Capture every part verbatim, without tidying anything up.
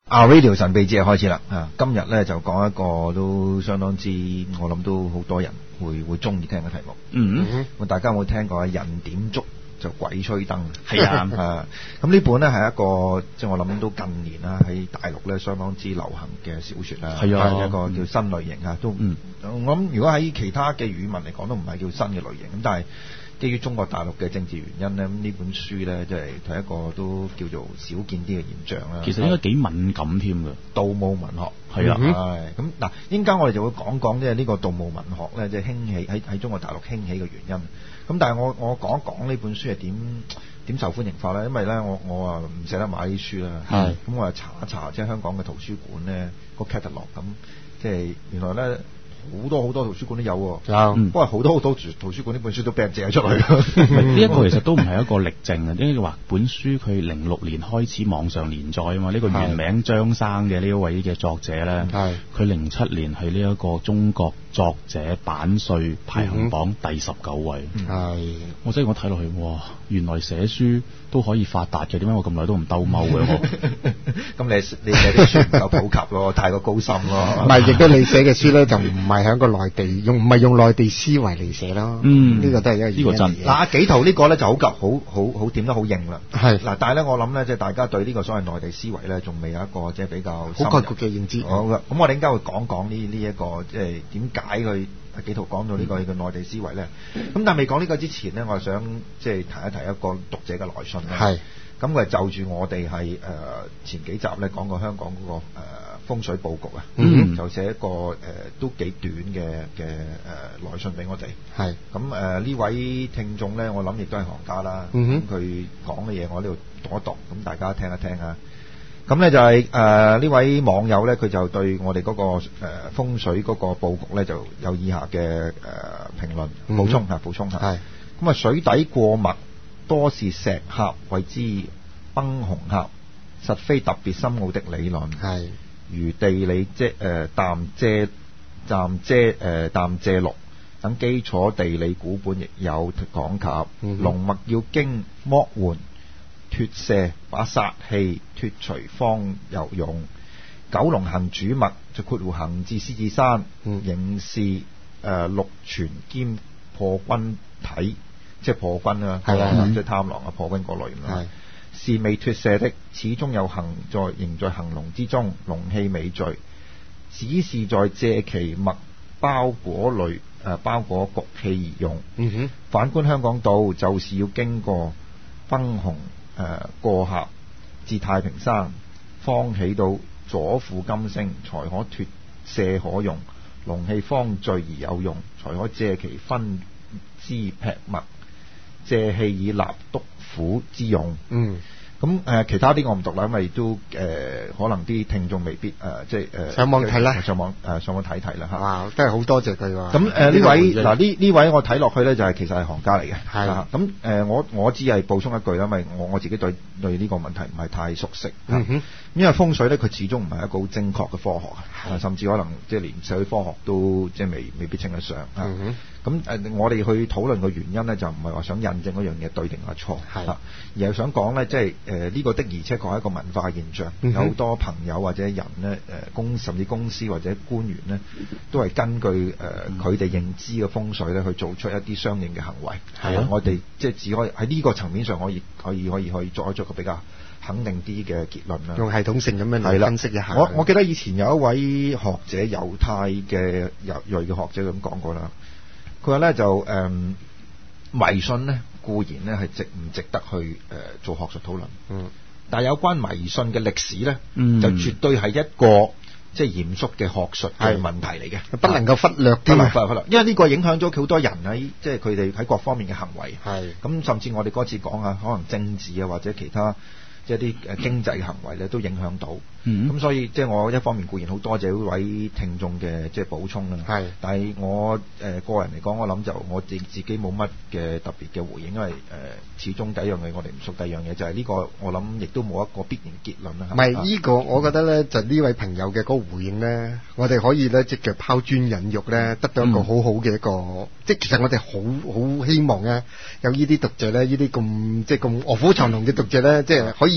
啊 Radio 神秘之夜開始啦！啊，今日咧就講一個都相當之，我諗都好多人會會中意聽嘅題目。 嗯嗯，咁大家有冇聽過人點燭就鬼吹燈？ 係啊， 啊，咁呢本咧係一個即係我諗都近年啦喺大陸咧相當之流行嘅小説啦。 係啊， 一個叫新類型啊，都嗯， 我諗如果喺其他嘅語文嚟講都唔係叫新嘅類型，咁但係基於中國大陸嘅政治原因咧，咁呢本書咧即係係一個都叫做少見啲嘅現象啦。 其實應該幾敏感添㗎， 盜墓文學係啊， 係咁嗱，應該我哋就會講講即係呢個盜墓文學咧，即係興起喺喺中國大陸興起嘅原因。咁但係我我講一講呢本書係點點受歡迎法咧，因為咧我我啊唔捨得買啲書啦，係咁我啊查一查即係香港嘅圖書館咧個 catalog，咁即係原來咧。好多好多圖書館都有喎，有，不過好多好多圖書館呢本書都俾人借咗出去。 呢一個其實都唔係一個力證啊，因為話本書佢零六年開始網上連載啊嘛，呢、這個原名張生嘅呢一位嘅作者咧，佢零七年係呢一個中國作者版稅排行榜第十九位。係、嗯，我真係我睇落去，哇！原來寫書都可以發達嘅，點解我咁耐都唔兜踎嘅我？ 咁你你寫啲書唔夠普及咯，太過高深咯。 唔係，亦都你寫嘅書咧就唔係喺個內地用，唔係用內地思維嚟寫咯。嗯，呢、這個都係一個原因。呢、這個真。 嗱，紀陶呢個咧就好及好好好點得好硬啦。 係。 嗱，但係咧我諗咧，即係大家對呢個所謂內地思維咧，仲未有一個即係比較好概括嘅認知。 好嘅，咁我哋應該會講講呢呢一個即係點解佢紀陶講到呢個嘅內地思維咧。咁但係未講呢個之前咧，我係想即係提一提一個讀者嘅來信啦。係。咁佢係就住我哋係誒前幾集咧講過香港嗰、那個誒、呃、風水佈局啊，嗯、就寫一個誒、呃、都幾短嘅嘅誒來信俾我哋。係咁誒呢位聽眾咧，我諗亦都係行家啦。咁佢講嘅嘢我呢度讀一讀，咁大家聽一聽啊。咁咧就係誒呢位網友咧，佢就對我哋嗰、那個誒、呃、風水嗰個佈局咧，就有以下嘅誒、呃、評論補充嚇，補充嚇。係咁啊，水底過脈多是石峽，謂之崩洪峽，實非特別深奧的理論。係如地理即誒淡遮淡遮誒淡遮錄等基礎地理古本亦有講及。嗯、龍脈要經剝換脫卸，把煞氣脫除方有用。九龍行主脈就括弧行至獅子山，嗯、仍是誒、呃、六全兼破軍體。即係破軍啊，係啊，即係貪狼啊，破軍嗰類咁啦。是未脫卸的，始終有行在，仍在行龍之中，龍氣未聚，只是在借其脈包裹類誒、呃、包裹局氣而用。嗯哼。反觀香港島，就是要經過崩洪誒、呃、過峽至太平山，方起到左輔金星，才可脫卸可用，龍氣方聚而有用，才可借其分支劈脈。借氣以立督府之用。嗯，咁誒、呃、其他啲我唔讀啦，因為都誒、呃、可能啲聽眾未必誒、呃、即係誒、呃、 上網睇啦， 上網誒、呃、上網睇睇啦嚇。 哇，真係好多謝佢喎。 咁誒呢位嗱呢呢位我睇落去咧就係、是、其實係行家嚟嘅。係啊。咁誒、呃、我我只係補充一句啦，因為我我自己對對呢個問題唔係太熟悉。嗯哼。因為風水咧，佢始終唔係一個好精確嘅科學啊，甚至可能即係連社會科學都即係未未必稱得上啊。嗯咁誒、呃，我哋去討論嘅原因咧，就唔係話想印證嗰樣嘢對定係錯，係，而係想講咧，即係誒呢個的而且確係一個文化現象，嗯、有好多朋友或者人咧，誒、呃、公甚至公司或者官員咧，都係根據誒佢哋認知嘅風水咧，去做出一啲相應嘅行為。係啊，我哋即係只可以喺呢個層面上可以可以可以可以作一作個比較肯定啲嘅結論啦。用系統性咁樣嚟分析一下。我我記得以前有一位學者，猶太嘅猶裔嘅學者咁講過啦。佢話咧就誒、嗯、迷信咧固然咧係值唔值得去誒、呃、做學術討論，嗯，但係有關迷信嘅歷史咧，嗯，就絕對係一個即係嚴肅嘅學術嘅問題嚟嘅，不能夠忽略嘅，不能忽略，因為呢個影響咗好多人喺即係佢哋喺各方面嘅行為，係咁甚至我哋嗰次講下可能政治啊或者其他。即係啲誒經濟行為咧，都影響到。咁、嗯、所以即係我一方面固然好多謝呢位聽眾嘅即係補充啦。係，但係我誒、呃、個人嚟講，我諗就我自自己冇乜嘅特別嘅回應，因為誒、呃、始終第一樣嘢我哋唔熟，第二樣嘢就係呢、這個我諗亦都冇一個必然結論啦。唔係呢個，我覺得咧就呢位朋友嘅嗰個回應咧，我哋可以咧即係拋磚引玉咧，得到一個好好嘅一個，嗯、即係其實我哋好好希望咧有呢啲讀者咧，呢啲咁即係咁臥虎藏龍嘅讀者咧，即係可以。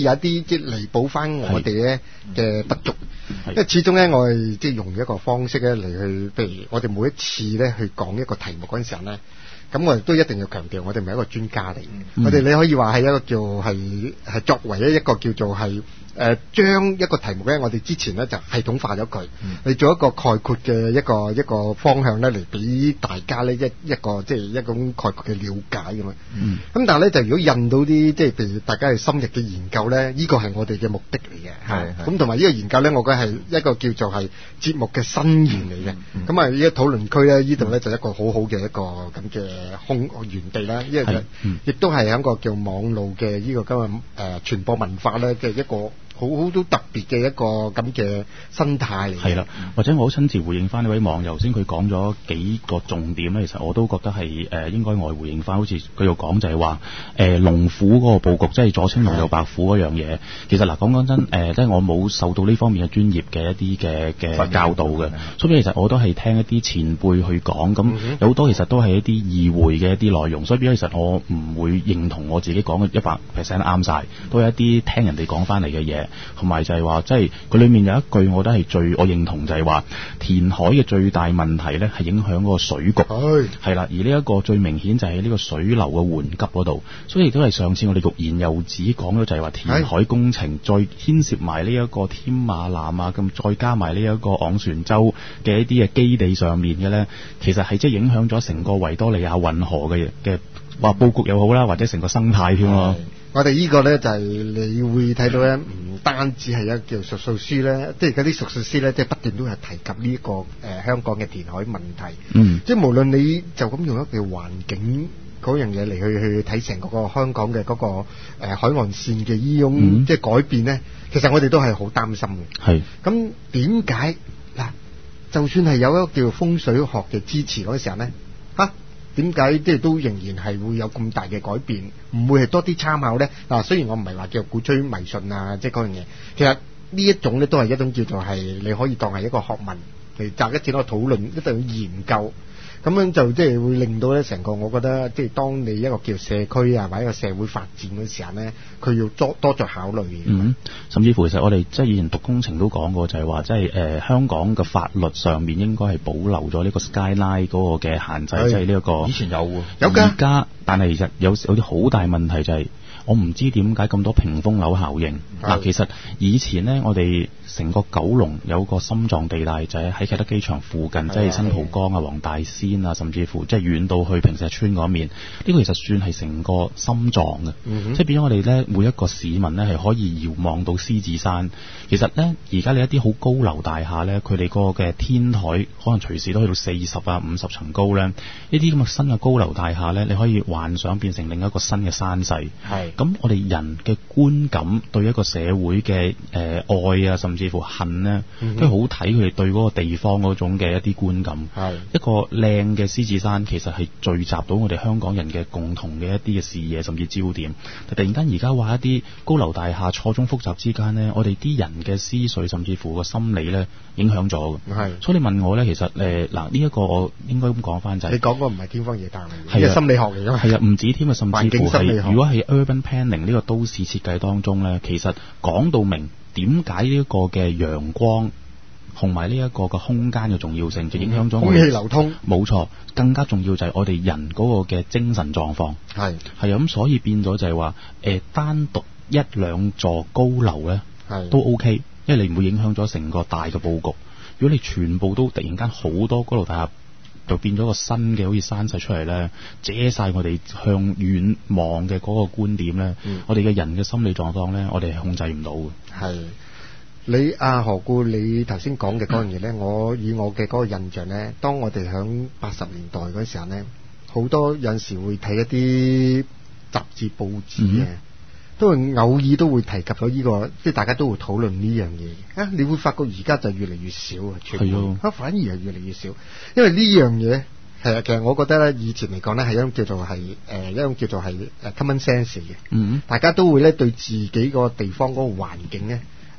以有一啲即係彌補翻我哋咧嘅不足。因為始終咧，我哋即係用一個方式咧嚟去，譬如我哋每一次咧去講一個題目嗰陣時候咧。咁我哋都一定要強調，我哋唔係一個專家嚟。嗯、我哋你可以話係一個叫係係作為一個叫做係誒將一個題目咧，我哋之前咧就系統化咗佢，嚟、嗯、做一個概括嘅一個一個方向咧，嚟俾大家咧一一個即係一種概括嘅了解咁嘛。咁、嗯、但係咧就如果印到啲即係譬如大家係深入嘅研究咧，呢、這個係我哋嘅目的嚟嘅。係咁同埋呢個研究咧，我覺得係一個叫做係節目嘅新源嚟嘅。咁啊呢個討論區咧，呢度咧就一個好好嘅一個咁嘅空原地啦，因為亦都係一個叫網絡嘅呢個今日誒傳播文化咧嘅一個好好都特別嘅一個咁嘅生態嚟。係啦， 或者我好親自回應翻呢位網友先，佢講咗幾個重點咧，其實我都覺得係誒、呃、應該我回應翻，好似佢又講就係話誒龍虎嗰個佈局，即係左青龍右白虎嗰樣嘢。其實嗱講講真誒、呃，即係我冇受到呢方面嘅專業嘅一啲嘅嘅教導嘅，所以其實我都係聽一啲前輩去講，咁有好多其實都係一啲意會嘅一啲內容，所以其實我唔會認同我自己講嘅一百 percent 啱晒，都係一啲聽人哋講翻嚟嘅嘢。同埋就係話，即係佢裏面有一句，我覺得係最我認同，就係話填海嘅最大問題咧，係影響嗰個水局，係啦。而呢一個最明顯就係呢個水流嘅緩急嗰度，所以亦都係上次我哋欲言又止講咗，就係話填海工程再牽涉埋呢一個添馬艦啊，咁再加埋呢一個昂船洲嘅一啲嘅基地上面嘅咧，其實係即係影響咗成個維多利亞運河嘅嘅話佈局又好啦，或者成個生態添咯。 我哋呢個咧就係、是、你會睇到咧，唔單止係一個叫述數書咧，即係嗰啲述數師咧，即係不斷都係提及呢、這個誒、呃、香港嘅填海問題。嗯，即係無論你就咁用一個環境嗰樣嘢嚟去去睇成個個香港嘅嗰、那個誒、呃、海岸線嘅呢種、嗯、即係改變咧，其實我哋都係好擔心嘅。係咁點解嗱？就算係有一個叫風水學嘅支持嗰時候咧，嚇？點解即係都仍然係會有咁大嘅改變？唔會係多啲參考咧？嗱，雖然我唔係話叫鼓吹迷信啊，即係嗰樣嘢。其實呢一種咧都係一種叫做係你可以當係一個學問嚟擇一次攞討論，一定要研究。咁樣就即係會令到咧成個，我覺得即係當你一個叫社區啊或者一個社會發展嘅時候咧，佢要多多作考慮嘅。 嗯，甚至乎其實我哋即係以前讀工程都講過，就係話即係誒香港嘅法律上面應該係保留咗呢個 skyline 嗰個嘅限制，即係呢一個以前有喎， 有㗎。而家但係其實有有啲好大問題就係、是。我唔知點解咁多屏風樓效應嗱，其實以前呢，我哋成個九龍有個心臟地帶，就係喺啟德機場附近，即係新蒲崗啊、黃大仙啊，甚至乎即係遠到去坪石邨嗰面，呢、這個其實算係成個心臟嘅、嗯，即係變咗我哋呢，每一個市民呢，係可以遙望到獅子山。其實呢，而家你一啲好高樓大廈呢，佢哋個嘅天台可能隨時都去到四十啊、五十層高呢。呢啲咁嘅新嘅高樓大廈呢，你可以幻想變成另一個新嘅山勢。係。咁我哋人嘅觀感對一個社會嘅誒、呃、愛啊，甚至乎恨呢，嗯、都好睇佢哋對嗰個地方嗰種嘅一啲觀感。係一個靚嘅獅子山，其實係聚集到我哋香港人嘅共同嘅一啲嘅視野，甚至焦點。但突然間而家話一啲高樓大廈錯綜複雜之間呢，我哋啲人嘅思緒，甚至乎個心理呢，影響咗。係，所以你問我呢，其實誒嗱呢一個我應該咁講翻就係、是、你講個唔係天方夜譚嚟嘅，係心理學嚟㗎嘛。係啊，唔止添啊， 甚至乎係如果係 urban planning 呢個都市設計當中呢，其實講到明點解呢一個嘅陽光同埋呢一個嘅空間嘅重要性，就影響咗空氣流通。 冇錯，更加重要就係我哋人嗰個嘅精神狀況。係係咁，所以變咗就係話誒，單獨一兩座高樓呢都 OK， 因為你唔會影響咗成個大嘅佈局。如果你全部都突然間好多高樓大廈，就變咗個新嘅好似山勢出嚟咧，遮晒我哋向遠望嘅嗰個觀點咧、嗯，我哋嘅人嘅心理狀況咧，我哋係控制唔到嘅。係你阿何故你頭先講嘅嗰樣嘢咧，嗯、我以我嘅嗰個印象咧，當我哋響八十年代嗰時候咧，好多有陣時會睇一啲雜誌報紙嘅。嗯都會偶爾都會提及咗呢、這個，即係大家都會討論呢樣嘢。啊，你會發覺而家就越嚟越少啊，全部啊反而係越嚟越少。因為呢樣嘢係啊，其實我覺得咧，以前嚟講咧係一種叫做係誒、呃、一種叫做係誒 common sense 嘅。嗯，大家都會咧對自己個地方嗰個環境咧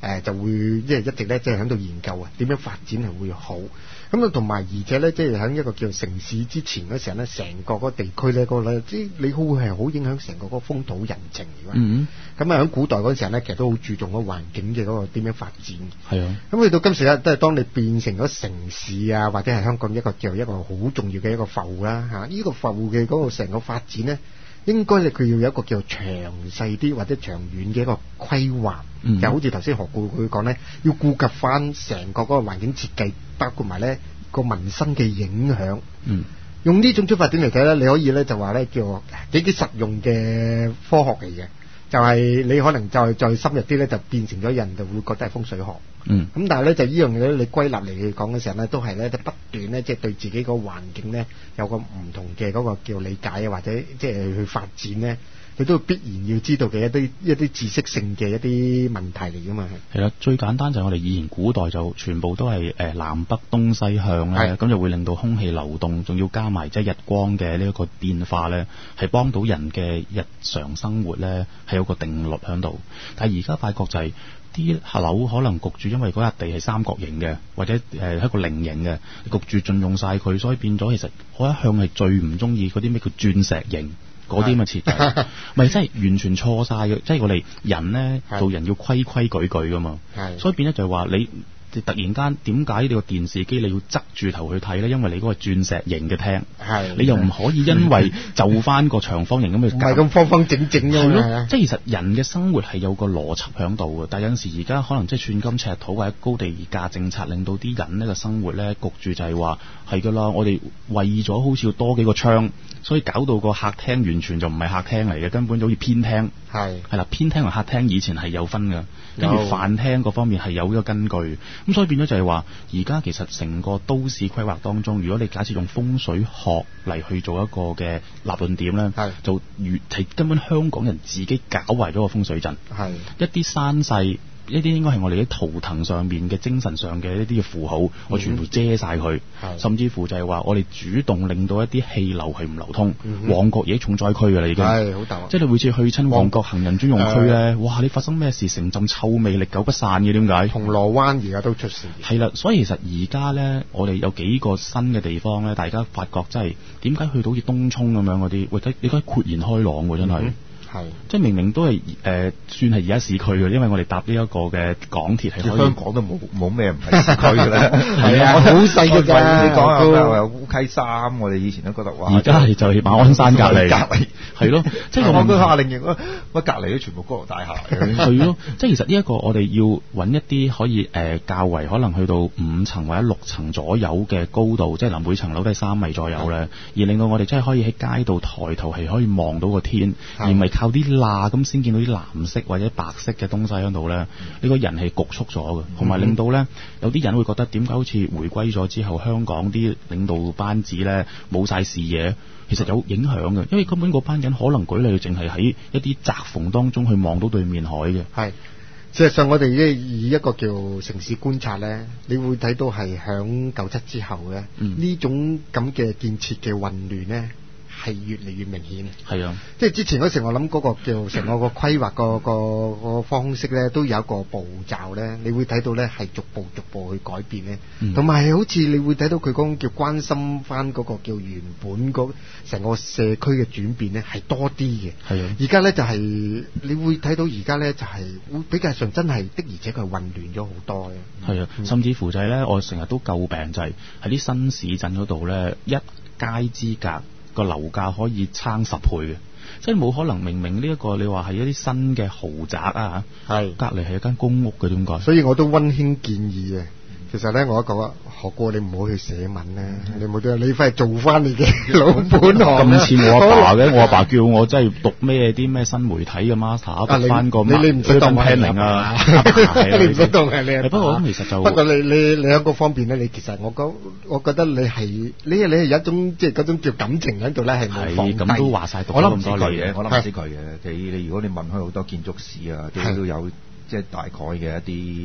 呃、就會即係一直咧即係喺度研究啊，點樣發展係會好。咁啊，同埋而且咧，即係喺一個叫城市之前嗰時候咧，成個嗰個地區咧，嗰個咧，即係你會係好影響成個嗰個風土人情嘅。嗯，咁啊，喺古代嗰陣時候咧，其實都好注重嗰個環境嘅嗰個點樣發展。係啊。咁去到今時咧，都係當你變成咗城市啊，或者係香港一個叫一個好重要嘅一個埠啦嚇，呢個埠嘅嗰個成個發展咧，應該咧佢要有一個叫詳細啲或者長遠嘅一個規劃。嗯、就好似頭先何故佢講咧，要顧及翻成個嗰個環境設計，包括埋咧個民生嘅影響。嗯，用呢種出發點嚟睇咧，你可以咧就話咧叫幾幾實用嘅科學嚟嘅，就係、是、你可能再再深入啲咧，就變成咗人就會覺得係風水學。嗯，咁但係咧就呢樣嘢咧，你歸納嚟講嘅時候咧，都係咧不斷咧即係對自己個環境咧有個唔同嘅嗰個叫理解啊，或者即係去發展咧。佢都必然要知道嘅一啲一啲知識性嘅一啲問題嚟噶嘛。 係啦，最簡單就係我哋以前古代就全部都係誒南北東西向咧，咁就會令到空氣流動，仲要加埋即係日光嘅呢一個變化咧，係幫到人嘅日常生活咧係有個定律喺度。但係而家發覺就係啲樓可能焗住，因為嗰笪地係三角形嘅，或者誒一個菱形嘅，焗住盡用晒佢，所以變咗其實我一向係最唔中意嗰啲咩叫鑽石形。嗰啲咁嘅設計，咪真係完全錯晒嘅。即係我哋人咧做人要規規矩矩噶嘛，所以變咗就係話你突然間點解你個電視機你要側住頭去睇咧？因為你嗰個鑽石形嘅廳，你又唔可以因為就翻個長方形咁去，唔係咁方方正正嘅嘛。 即係其實人嘅生活係有個邏輯喺度嘅，但係有陣時而家可能即係寸金尺土或者高地價政策，令到啲人呢個生活咧焗住就係話係㗎啦。我哋為咗好似要多幾個窗。所以搞到個客廳完全就唔係客廳嚟嘅，根本就好似偏廳。係係啦，偏廳同客廳以前係有分嘅，跟住飯廳嗰方面係有呢個根據。咁所以變咗就係話，而家其實成個都市規劃當中，如果你假設用風水學嚟去做一個嘅立論點咧，就越係根本香港人自己搞壞咗個風水陣。係一啲山勢。呢啲應該係我哋啲圖騰上面嘅精神上嘅一啲嘅符號，嗯、我全部遮晒佢，甚至乎就係話我哋主動令到一啲氣流係唔流通。嗯、旺角已經重災區㗎啦，已經係好大。即係你每次去親旺角行人專用區咧，呃、哇！你發生咩事，成陣臭味歷久不散嘅，點解？ 銅鑼灣而家都出事。 係啦，所以其實而家咧，我哋有幾個新嘅地方咧，大家發覺真係點解去到好似東涌咁樣嗰啲，喂，睇你睇豁然開朗喎，真係。嗯係，即係明明都係誒、呃，算係而家市區嘅，因為我哋搭呢一個嘅港鐵係可以。 香港都冇冇咩唔係市區嘅咧， 係啊，好細嘅咋。 你講下咩？話烏溪山，我哋以前都覺得哇。 而家係就係馬鞍山隔離， 隔離係咯，即係我個夏令營嗰乜隔離都全部高樓大廈嘅。 係咯，即係其實呢一個我哋要揾一啲可以誒、呃、較為可能去到五層或者六層左右嘅高度，即係嗱每層樓都係三米左右咧，而令到我哋真係可以喺街度抬頭係可以望到個天，而唔係靠啲罅咁先見到啲藍色或者白色嘅東西喺度咧。呢個人係局促咗嘅，同埋令到咧有啲人會覺得點解好似回歸咗之後，香港啲領導班子咧冇晒視野，其實有影響嘅，因為根本嗰班人可能舉例淨係喺一啲窄縫當中去望到對面海嘅。係， 事實上我哋以一個叫城市觀察咧，你會睇到係響九七之後咧，呢、嗯、種咁嘅建設嘅混亂咧，係越嚟越明顯。係啊，即係之前嗰時我諗嗰個叫成個個規劃個個個方式咧，都有一個步驟咧，你會睇到咧係逐步逐步去改變咧，同埋係好似你會睇到佢嗰種叫關心翻嗰個叫原本嗰成個社區嘅轉變咧係多啲嘅。係啊，而家咧就係、是、你會睇到而家咧就係、是、會比較上真係的，而且佢混亂咗好多嘅。係啊、 嗯，甚至乎就係咧，我成日都詬病就係喺啲新市鎮嗰度咧，一街之隔。個樓價可以撐十倍嘅，即係冇可能明明呢、這、一個你話係一啲新嘅豪宅啊，係隔離係一間公屋嘅，點解？ 所以我都溫馨建議嘅。其實咧，我都覺得學過你唔好去寫文咧，嗯、你冇得你快做翻你嘅老本行。 咁似我阿爸嘅，我阿爸叫我真係讀咩啲咩新媒體嘅 master， 讀翻個你你唔使當 planning 啊， 你唔使當係你。 不過咁其實就不過你你你喺嗰方面咧，你其實我覺我覺得你係你你係有一種即係嗰種叫感情喺度咧，係冇放低。 咁都話晒讀咗咁多年嘅，我諗唔知佢嘅。你你如果你問開好多建築師啊，都都有即係大概嘅一啲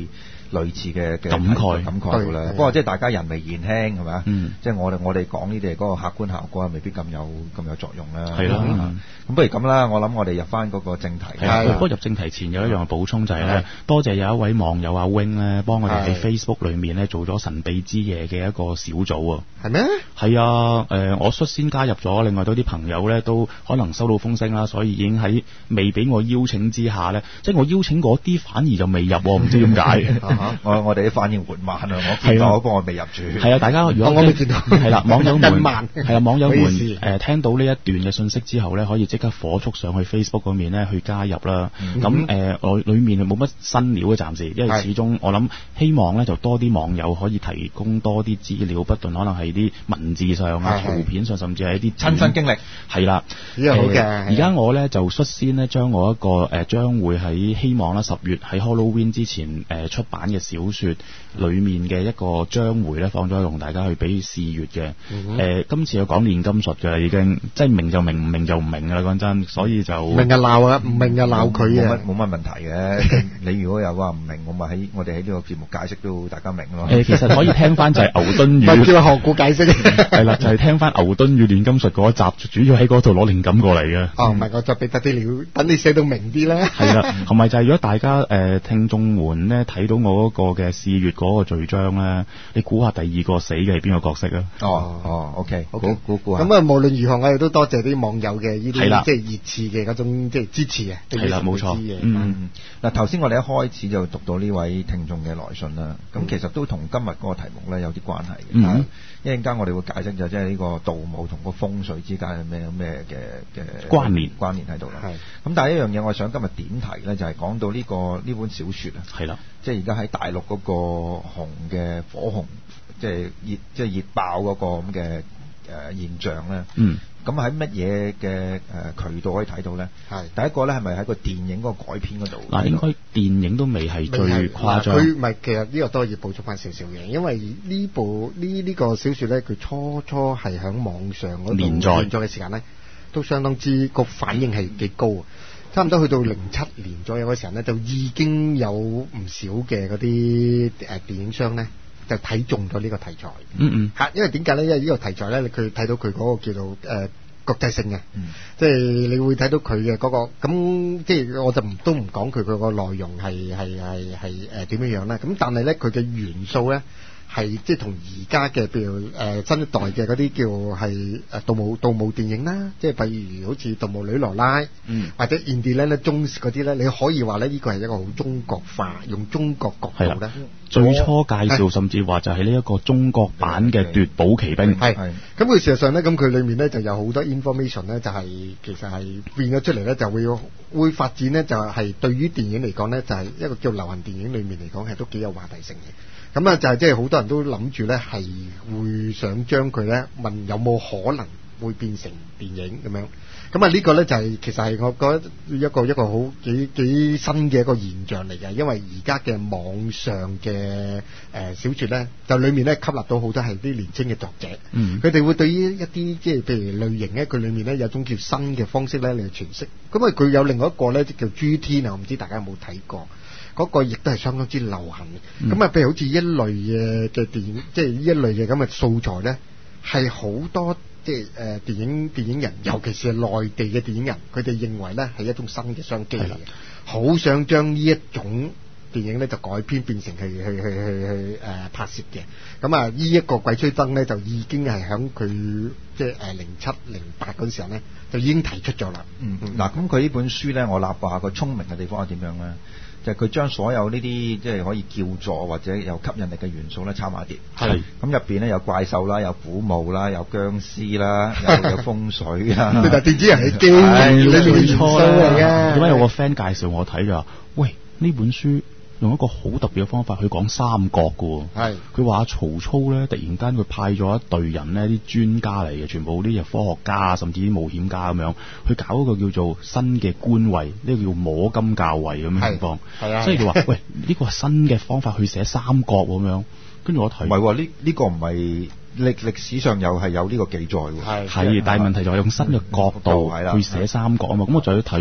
類似嘅嘅感慨感慨到啦。不過即係大家人微言輕係咪啊？即係我哋我哋講呢啲嗰個客觀效果未必咁有咁有作用啦。 係啦。 咁不如咁啦，我諗我哋入翻嗰個正題。 係。不過入正題前有一樣補充就係咧，多謝有一位網友阿 Wing 咧，幫我哋喺 Facebook 裏面咧做咗神秘之夜嘅一個小組啊。 係咩？ 係啊，誒，我率先加入咗，另外都啲朋友咧都可能收到風聲啦，所以已經喺未俾我邀請之下咧，即係我邀請嗰啲反而就未入，唔知點解。 我我哋啲反應緩慢啊，我見到嗰個我未入住。 係啊，大家如果我未見到， 係啦，網友們慢， 係啊，網友們誒聽到呢一段嘅信息之後咧，可以即刻火速上去 Facebook 嗰面咧去加入啦。咁誒，我裏面冇乜新料嘅暫時，因為始終我諗希望咧就多啲網友可以提供多啲資料，不論可能係啲文字上啊、圖片上，甚至係一啲親身經歷。 係啦， 呢個好嘅。 而家我咧就率先咧將我一個誒將會喺希望啦十月喺 Halloween 之前誒出版嘅小說裏面嘅一個章回咧放咗同大家去俾試閱嘅。誒今次有講煉金術嘅啦，已經即係明就明，唔明就唔明㗎啦，講真，所以就明就鬧啊，唔明就鬧佢嘅。 冇乜冇乜問題嘅。你如果有話唔明，我咪喺我哋喺呢個節目解釋都大家明咯。 誒其實可以聽翻就係牛頓與， 咪叫學古解釋。 係啦，就係聽翻牛頓與煉金術嗰一集，主要喺嗰度攞靈感過嚟嘅。 哦，唔係，我再俾得啲料，等你寫到明啲啦。 係啦，同埋就係如果大家誒、呃、聽眾們咧睇到我嗰個嘅試閱嗰個序章咧，你估下第二個死嘅係邊個角色啊？ 哦哦 ，OK， 好估估估下。 咁啊，無論如何，我哋都多謝啲網友嘅呢啲即係熱刺嘅嗰種即係支持啊。 係啦，冇錯。 嗯，嗱頭先我哋一開始就讀到呢位聽眾嘅來信啦，咁、嗯、其實都同今日嗰個題目咧有啲關係嘅。嗯。一陣間我哋會解釋就即係呢個盜墓同個風水之間係咩咩嘅嘅關聯關聯喺度啦。係。咁但係一樣嘢，我想今日點題咧，就係、是、講到呢、這個呢本小説啊。係啦。即係而家喺大陸嗰個紅嘅火紅，即係熱即係熱爆嗰個咁嘅誒現象咧。嗯。咁喺乜嘢嘅誒渠道可以睇到咧？係。第一個咧係咪喺個電影嗰個改編嗰度？ 嗱，應該電影都未係最誇張。 佢唔係，其實呢個都要補充翻少少嘅，因為呢部呢呢、呢個小説咧，佢初初係喺網上嗰度連載嘅時間咧，都相當之個反應係幾高。差唔多去到零七年左右嘅時候咧，就已經有唔少嘅嗰啲誒電影商咧，就睇中咗呢個題材。嗯嗯。嚇，因為點解咧？因為呢個題材咧，佢睇到佢嗰個叫做誒、呃、國際性嘅，嗯、即係你會睇到佢嘅嗰個咁，即係我就唔都唔講佢佢個內容係係係係誒點樣樣啦。咁但係咧，佢嘅元素咧。係即係同而家嘅，譬如誒、呃、新一代嘅嗰啲叫係誒盜墓盜墓電影啦，即係譬如好似《盜墓女羅拉》，嗯，或者 Indiana Jones 嗰啲咧，你可以話咧呢個係一個好中國化，用中國角度咧。 最初介紹甚至話就係呢一個中國版嘅奪寶奇兵。 係，咁佢事實上咧，咁佢裡面咧就有好多 information 咧，就係、是、其實係變咗出嚟咧，就會會發展咧，就係對於電影嚟講咧，就係、是、一個叫流行電影裡面嚟講係都幾有話題性嘅。咁啊，就係即係好多人都諗住咧，係會想將佢咧問有冇可能會變成電影咁樣。咁啊，呢個咧就係、是、其實係我覺得一個一個好幾幾新嘅一個現象嚟嘅，因為而家嘅網上嘅誒、呃、小説咧，就裡面咧吸納到好多係啲年輕嘅作者。嗯，佢哋會對於一啲即係譬如類型咧，佢裡面咧有種叫新嘅方式咧嚟詮釋。咁啊，佢有另外一個咧叫諸天啊，我唔知大家有冇睇過。嗰個亦都係相當之流行嘅，咁啊、嗯，譬如好似一類嘅嘅電影，即係呢一類嘅咁嘅素材咧，係好多即係誒電影電影人，尤其是係內地嘅電影人，佢哋認為咧係一種新嘅商機嚟嘅，好的想將呢一種電影咧就改編變成去去去去去誒、呃、拍攝嘅。咁啊，呢一個鬼吹燈咧就已經係響佢即係誒零七零八嗰陣時候咧就已經提出咗啦。嗯嗯， 嗱，咁佢呢本書咧，我立話個聰明嘅地方係點樣咧？就係佢將所有呢啲即係可以叫座或者有吸引力嘅元素咧抄埋一碟。係。咁入邊咧有怪獸啦，有古墓啦，有僵屍啦，有有風水啦。 但係電子人係機呢啲元素嚟嘅。 點解有個 friend 介紹我睇就話，喂，呢本書用一個好特別嘅方法去講三國㗎喎。係。佢話曹操咧，突然間佢派咗一隊人呢，啲專家嚟嘅，全部啲科學家甚至啲冒險家咁樣，去搞一個叫做新嘅官位，呢、呢個叫摸金校尉咁樣情況。係啊。所以佢話，喂，呢、呢個係新嘅方法去寫三國咁樣。跟住我睇， 唔係喎，呢呢、呢個唔係歷歷史上又係有呢個記載喎。 係。係，但係問題就係用新嘅角度去寫三國啊嘛。咁我就要睇。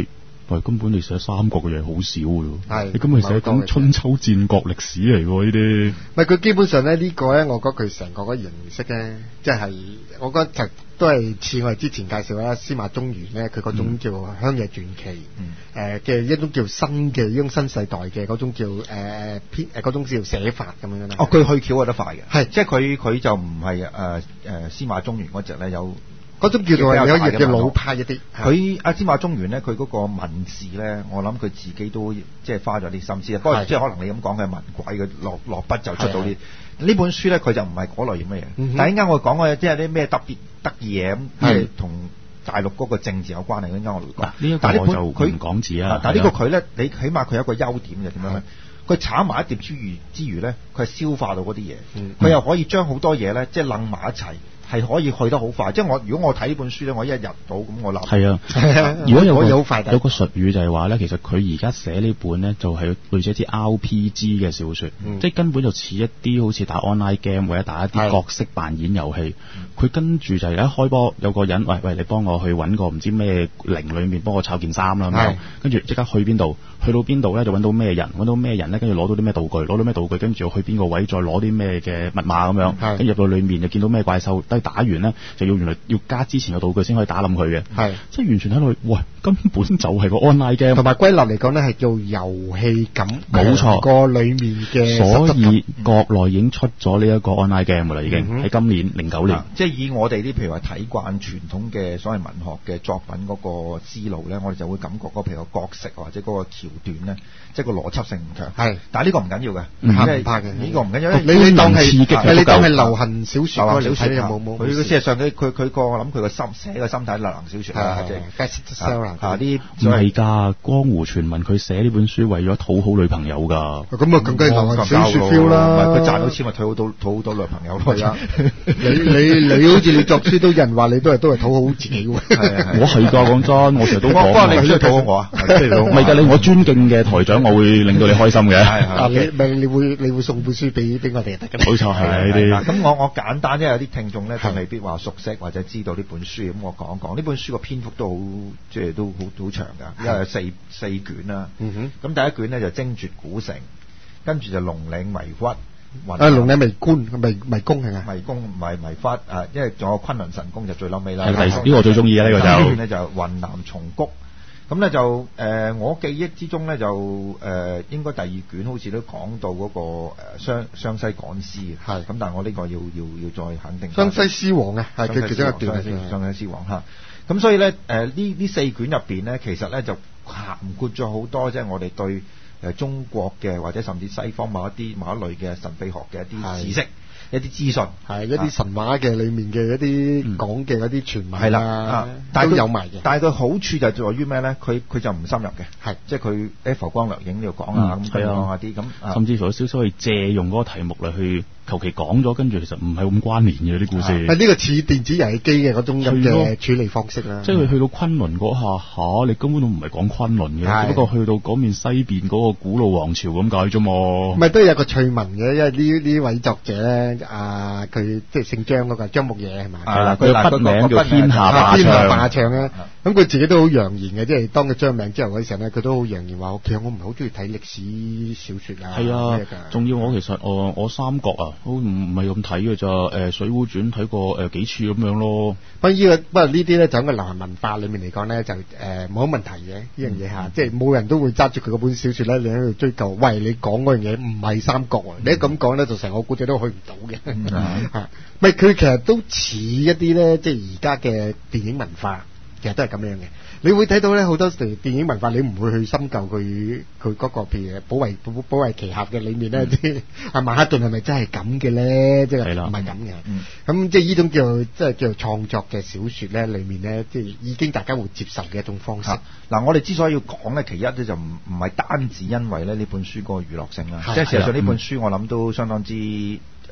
喂，根本你寫三國嘅嘢好少嘅喎， 係你根本寫講春秋戰國歷史嚟喎呢啲。 唔係佢基本上咧呢個咧，我覺得佢成個嗰形式咧，即係我覺得就都係似我哋之前介紹啦，司馬中原咧，佢嗰種叫鄉野傳奇，誒嘅一種叫新嘅一種新世代嘅嗰種叫誒編誒嗰種叫寫法咁樣啦。 哦，佢去橋得快嘅， 係即係佢佢就唔係誒誒司馬中原嗰隻咧有。 嗰種叫做有嘢叫老派一啲。 佢阿司馬中原咧，佢嗰個文字咧，我諗佢自己都即係花咗啲心思。不過即係可能你咁講嘅文鬼，佢落落筆就出到呢呢本書咧，佢就唔係嗰類型嘅嘢。嗯、但係啱我講嘅即係啲咩特別得意嘢咁，係同大陸嗰個政治有關係。啱我講。嗱呢一個我就唔講字啊。 但係呢個佢咧，你起碼佢有一個優點就點樣咧？佢炒埋一碟之餘之餘咧，佢係消化到嗰啲嘢，佢、嗯、又可以將好多嘢咧，即係楞埋一齊。係可以去得好快，即係我如果我睇呢本書咧，我一日到咁我諗係啊。如果有個有個術語就係話咧，其實佢而家寫呢本咧就係類似一啲 R P G 嘅小説，嗯、即係根本就似一啲好似打 online game 或者打一啲角色扮演遊戲。佢跟住就係一開波有個人，喂喂，你幫我去揾個唔知咩陵裏面幫我摷件衫啦咁樣，跟住即刻去邊度？去到邊度咧就揾到咩人？揾到咩人咧？跟住攞到啲咩道具？攞到咩道具？跟住又去邊個位？再攞啲咩嘅密碼咁樣？跟住入到裏面就見到咩怪獸？打完咧就要原來要加之前嘅道具先可以打冧佢嘅，係即係完全喺度，喂，根本就係個 online game。同埋歸納嚟講咧，係叫遊戲感，冇錯個裏面嘅。所以國內已經出咗呢一個 online game 啦，已經喺、嗯、今年零九年。即係以我哋啲譬如話睇慣傳統嘅所謂文學嘅作品嗰個思路咧，我哋就會感覺嗰譬如個角色或者嗰個橋段咧，即係個邏輯性唔強。係，但係呢個唔緊要嘅，唔怕嘅，呢個唔緊要。你你當係你當係流行小説嗰個小説冇冇。事實上佢佢佢個我諗佢個心寫個心態流行小説啦，即係 bestseller 啊啲唔係㗎，江湖傳聞佢寫呢本書為咗討好女朋友㗎。咁啊更加流行小説 feel 啦，唔係佢賺到錢咪討好到討好到女朋友咯。係啊，你你你好似你作書都有人話你都係都係討好自己喎。我係㗎，講真，我成日都講。不過你中意討好我啊？唔係㗎，你我尊敬嘅台長，我會令到你開心嘅。係係。你咪你會你會送本書俾俾我哋就得㗎。冇錯係呢啲。咁我我簡單，因為有啲聽眾咧就未必話熟悉或者知道呢本書，咁我講講呢本書個篇幅都好，即係都好好長㗎，因為有四四卷啦。嗯哼。咁第一卷咧就精絕古城，跟住就龍嶺迷窟。啊，龍嶺迷宮迷迷宮係啊。迷宮迷迷窟啊，因為仲有昆侖神宮就最嬲尾啦。係呢個我最中意啊，呢個就。呢邊咧就雲南松谷。咁咧就誒、呃，我記憶之中咧就誒、呃，應該第二卷好似都講到嗰、那個誒湘湘西趕屍嘅，係咁，但係我呢個要要要再肯定。湘西獅王啊，係佢其中一段係湘西獅王嚇。咁所以咧誒呢呢四卷入邊咧，其實咧就涵括咗好多即係、就是、我哋對誒中國嘅或者甚至西方某一啲某一類嘅神秘學嘅一啲知識。一啲資訊係一啲神話嘅裡面嘅一啲講嘅一啲傳聞係啦，啊、但都有埋嘅。但係佢好處就在於咩咧？佢佢就唔深入嘅，係即係佢誒浮光掠影呢度講啊，咁講下啲咁，甚至乎有少少可以借用嗰個題目嚟去求其講咗，跟住其實唔係咁關聯嘅啲故事。係呢、這個似電子遊戲機嘅嗰種咁嘅處理方式啦。即係佢去到昆侖嗰下下，你根本都唔係講昆侖嘅，只不過去到嗰面西邊嗰個古老王朝咁解啫嘛。唔係都有個趣聞嘅，因為呢呢位作者咧。啊！佢即係姓張嗰、那個張牧野係咪？係啦，佢筆名叫天下霸唱。天下霸唱咧，咁佢自己都好揚言嘅，即係當佢張名之後嗰陣時咧，佢都好揚言話：其實我唔係好中意睇歷史小説啊。係啊，仲要我其實我我三國啊，都唔唔係咁睇嘅咋。誒、呃《水滸傳》睇過誒幾次咁樣咯。不過呢個不過呢啲咧，就喺個流行文化裡面嚟講咧，就誒冇乜問題嘅呢樣嘢嚇，即係冇人都會揸住佢嗰本小説咧，你喺度追究。喂，你講嗰樣嘢唔係三國啊！你一咁講咧，就成個古仔都去唔到嘅。啊，咪佢其實都似一啲咧，即係而家嘅電影文化，其實都係咁樣嘅。你會睇到咧，好多時電影文化你唔會去深究佢佢嗰個譬如保衛保保衛奇俠嘅裏面咧，即係阿曼哈頓係咪真係咁嘅咧？即係唔係咁嘅？咁即係呢種叫即係叫做創作嘅小説咧，裏面咧即係已經大家會接受嘅一種方式。嗱，我哋之所以要講咧，其一咧就唔唔係單止因為咧呢本書嗰個娛樂性啦，即係事實上呢本書我諗都相當之。誒、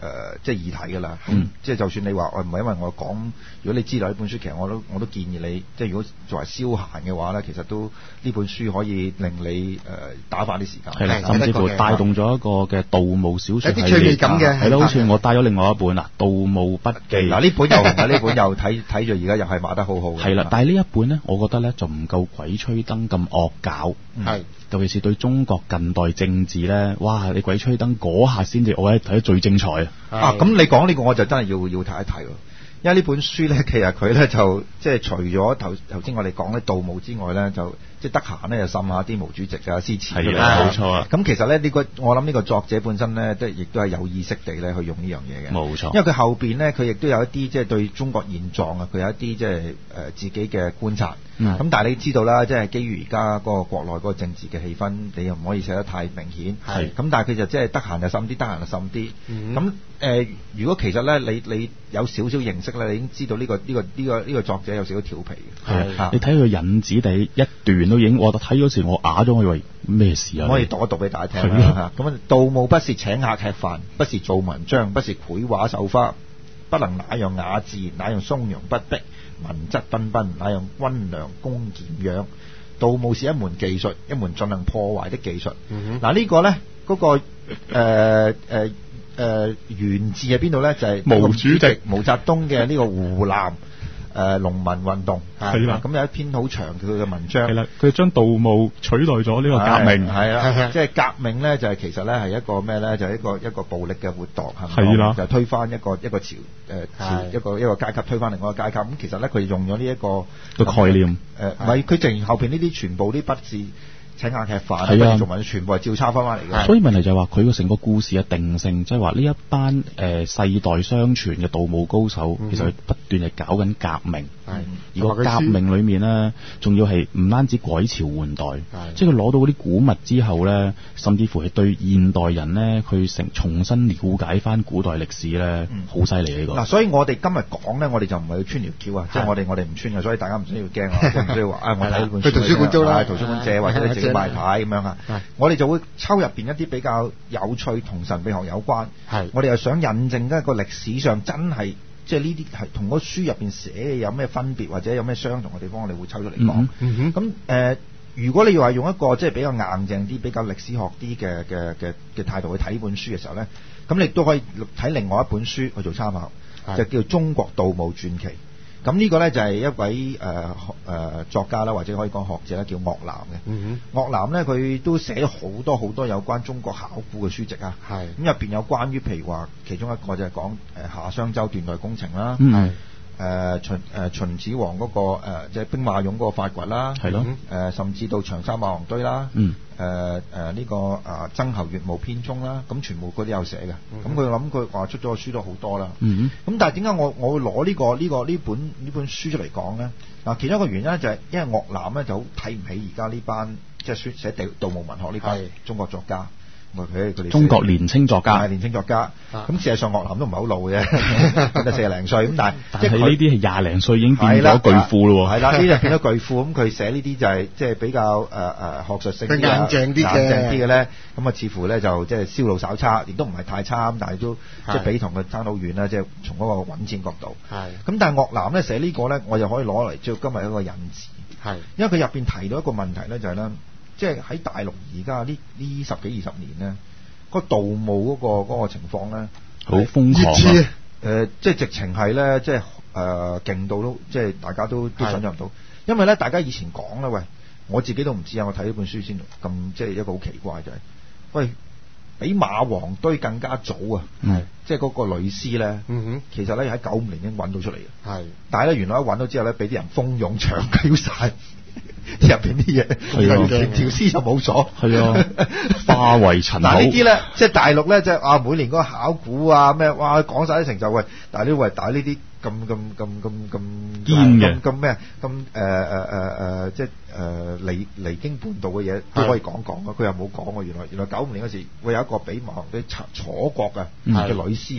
即係議題㗎啦。 嗯， 即係就算你話我唔係因為我講，如果你知道呢本書，其實我都我都建議你，即係如果作為消閒嘅話咧，其實都呢本書可以令你誒、呃、打發啲時間。 係啦，甚至乎帶動咗一個嘅盜墓小説有啲趣味感嘅。 係咯，好似我帶咗另外一本啊，《盜墓筆記》。 嗱呢本又紅啊，呢本又睇睇住而家又係賣得好好嘅。 係啦，但係呢一本咧，我覺得咧就唔夠《鬼吹燈》咁惡搞。 係、嗯， 尤其是對中國近代政治咧，哇！你《鬼吹燈》嗰下先至，我覺得睇得最精彩啊！ 啊，咁你講呢個我就真係要要睇一睇喎。因為呢本書咧，其實佢咧就即係除咗頭頭先我哋講咧盜墓之外咧，就即係得閒咧就滲下啲毛主席啊、詩詞係啦，冇錯啊。 咁其實咧呢、呢個我諗呢個作者本身咧都亦都係有意識地咧去用呢樣嘢嘅。 冇錯。 因為佢後邊咧佢亦都有一啲即係對中國現狀啊，佢有一啲即係誒自己嘅觀察。咁、嗯、但係你知道啦，即係基於而家嗰個國內嗰個政治嘅氣氛，你又唔可以寫得太明顯。係。咁但係佢就即係得閒就滲啲，得閒就滲啲。咁、嗯呃、如果其實咧你你有少少認識咧，你已經知道呢、呢個呢、呢個呢、呢個呢、呢個作者有少少調皮嘅。係啊。你睇佢引子第一段都已經，我睇嗰時我啞咗，我以為咩事啊？可以讀一讀俾大家聽啦。咁盜墓不是請客吃飯，不是做文章，不是繪畫繡花，不能那樣雅致，那樣從容不迫。文質彬彬，那樣溫良恭儉讓。盜墓是一門技術，一門進行破壞的技術。嗱、嗯、呢、呢個咧，嗰、嗰個誒誒誒源自喺邊度咧？就係、是、毛主席毛澤東嘅呢個湖南誒農民運動係啦。咁有一篇好長嘅佢嘅文章係啦，佢將盜墓取代咗呢個革命係啦，即係革命咧就係、是、其實咧係一個咩咧？就係、是、一個一個暴力嘅活動係啦，就推翻一個一個朝誒、呃、一個一個階級推翻另外一個階級。咁其實咧佢用咗呢一個個概念誒，唔係佢淨後邊呢啲全部啲筆字。請客吃飯，係啊，做埋全部係照抄翻翻嚟嘅。所以問題就係話佢個成個故事嘅定性，即係話呢一班誒、呃、世代相傳嘅盜墓高手，嗯、其實佢不斷係搞緊革命。係，而個革命裏面咧，仲要係唔單止改朝換代，即係佢攞到嗰啲古物之後咧，甚至乎係對現代人咧，佢成重新了解翻古代歷史咧，好犀利呢個。嗱，所以我哋今日講咧，我哋就唔係要穿條橋啊，即係我哋我哋唔穿嘅，所以大家唔需要驚啊，即係唔需要話啊，我睇呢本書去圖書館租啦，圖書館借或者你自己賣牌咁樣啊。我哋就會抽入邊一啲比較有趣同神秘學有關，係我哋又想印證一個歷史上真係。即係呢啲係同嗰書入邊寫嘅有咩分別，或者有咩相同嘅地方，我哋會抽出嚟講。咁、嗯、誒、呃，如果你要話用一個即係比較硬淨啲、比較歷史學啲嘅嘅嘅嘅態度去睇呢本書嘅時候咧，咁你都可以睇另外一本書去做參考，就叫做《中國盜墓傳奇》。咁呢個咧就係一位誒誒、呃呃、作家啦，或者可以講學者啦，叫岳南嘅。嗯哼，岳南咧佢都寫咗好多好多有關中國考古嘅書籍啊。係。咁入邊有關於譬如話，其中一個就係講誒夏商周斷代工程啦。嗯。誒、呃、秦誒、呃、秦始皇嗰、那個即係兵馬俑嗰個發掘啦，係咯，誒、呃、甚至到長沙馬王堆啦，嗯，誒誒呢個啊曾侯乙墓編鐘啦，咁全部嗰啲有寫嘅，咁佢諗佢話出咗個書都好多啦，嗯，咁但係點解我我會攞呢、這個呢、這個呢本呢本書出嚟講咧？嗱，其中一個原因就係因為岳南咧就好睇唔起而家呢班即係寫盜盜墓文學呢班中國作家。中國年青作家，係年青作家。咁、啊、事實上，岳南都唔係好老嘅，得四十零歲。咁但係，即係佢呢啲係廿零歲已經變咗巨富咯。係啦，呢啲就變咗巨富。咁佢寫呢啲就係即係比較誒誒、呃、學術性啲、硬淨啲嘅、硬淨啲嘅咧。咁啊，似乎咧就即係銷路稍差，亦都唔係太差。咁但係都即係比同佢爭好遠啦。即係從嗰個揾錢角度。係。咁但係岳南咧寫呢個咧，我就可以攞嚟做今日一個引子。係。因為佢入邊提到一個問題咧，就係咧。即係喺大陸而家呢呢十幾二十年咧，個盜墓嗰個嗰個情況咧，好瘋狂啊！誒，即係直情係咧，即係誒勁到都，即係大家都都想象唔到。因為咧，大家以前講咧，喂，我自己都唔知啊，我睇呢本書先咁，即係一個好奇怪就係，喂，比馬王堆更加早啊！係，即係嗰個女屍咧，嗯哼，其實咧喺九五年已經揾到出嚟嘅，係，但係咧原來一揾到之後咧，俾啲人蜂擁搶鳩晒。入邊啲嘢，條屍就冇咗，係啊，化為塵土。嗱呢啲咧，即係大陸咧，即係啊，每年嗰個考古啊咩，哇，講晒啲成就喂，但係呢喂，但係呢啲咁咁咁咁咁堅嘅，咁咩，咁誒誒誒誒，即係誒離離經叛道嘅嘢都可以講講啊。佢又冇講喎，原來原來九五年嗰時會有一個俾馬王堆楚國嘅嘅女屍啊，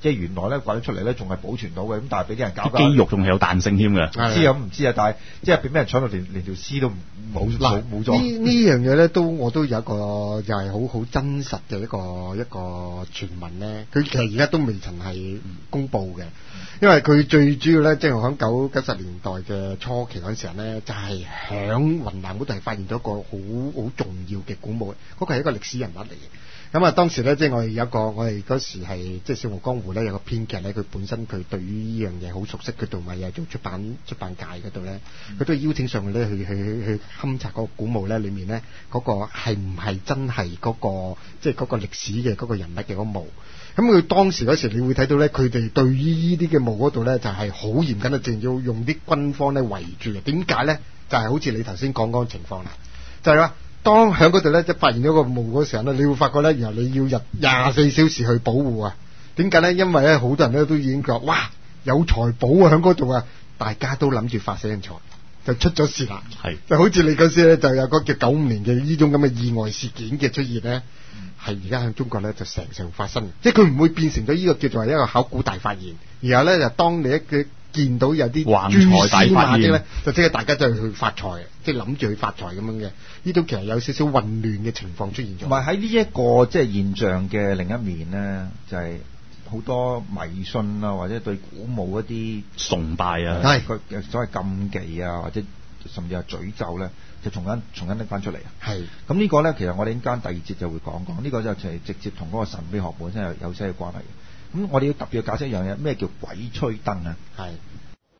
即係原來咧掘咗出嚟咧仲係保存到嘅，咁但係俾啲人搞搞肌肉仲係有彈性添嘅。 唔知啊唔知啊，但係即係俾咩人搶到連連條屍都冇冇冇咗。 呢呢樣嘢咧都我都有一個又係好好真實嘅一個一個傳聞咧，佢其實而家都未曾係公佈嘅，因為佢最主要咧即係我喺九九十年代嘅初期嗰陣時候咧，就係響雲南嗰度係發現咗一個好好重要嘅古墓，嗰個係一個歷史人物嚟嘅。咁啊，當時咧，即係我哋有一個，我哋嗰時係即係《笑傲江湖》咧，有個編劇咧，佢本身佢對於呢樣嘢好熟悉，佢同埋又係做出版出版界嗰度咧，佢都邀請上去咧去去去去勘察嗰個古墓咧，裏面咧嗰個係唔係真係嗰個即係嗰個歷史嘅嗰個人物嘅嗰個墓。咁佢當時嗰時，你會睇到咧，佢哋對於呢啲嘅墓嗰度咧，就係好嚴謹啊，淨要用啲軍方咧圍住嘅。點解咧？就係好似你頭先講嗰個情況啦，就係話。當喺嗰度咧，即係發現咗個墓嗰時候咧，你會發覺咧，原來你要入廿四小時去保護啊！點解咧？因為咧，好多人咧都已經覺哇有財寶啊，喺嗰度啊，大家都諗住發死人財，就出咗事啦。係就好似你嗰時咧，就有個叫九五年嘅呢種咁嘅意外事件嘅出現咧，係而家喺中國咧就成成發生，即係佢唔會變成咗呢個叫做一個考古大發現，然後咧就當你一嘅。見到有啲橫財大發現咧，就即係大家就去發財，即係諗住去發財咁樣嘅。呢種其實有少少混亂嘅情況出現咗。 同埋喺呢一個即係現象嘅另一面咧，就係、是、好多迷信啊，或者對古墓一啲崇拜啊， 係個所謂禁忌啊，或者甚至係詛咒咧，就重新重新拎翻出嚟啊。係咁呢個咧，其實我哋陣間第二節就會講講。呢、這個就係直接同嗰個神秘學本身有有些嘅關係嘅。咁我哋要特別要解釋一樣嘢，咩叫鬼吹燈啊？係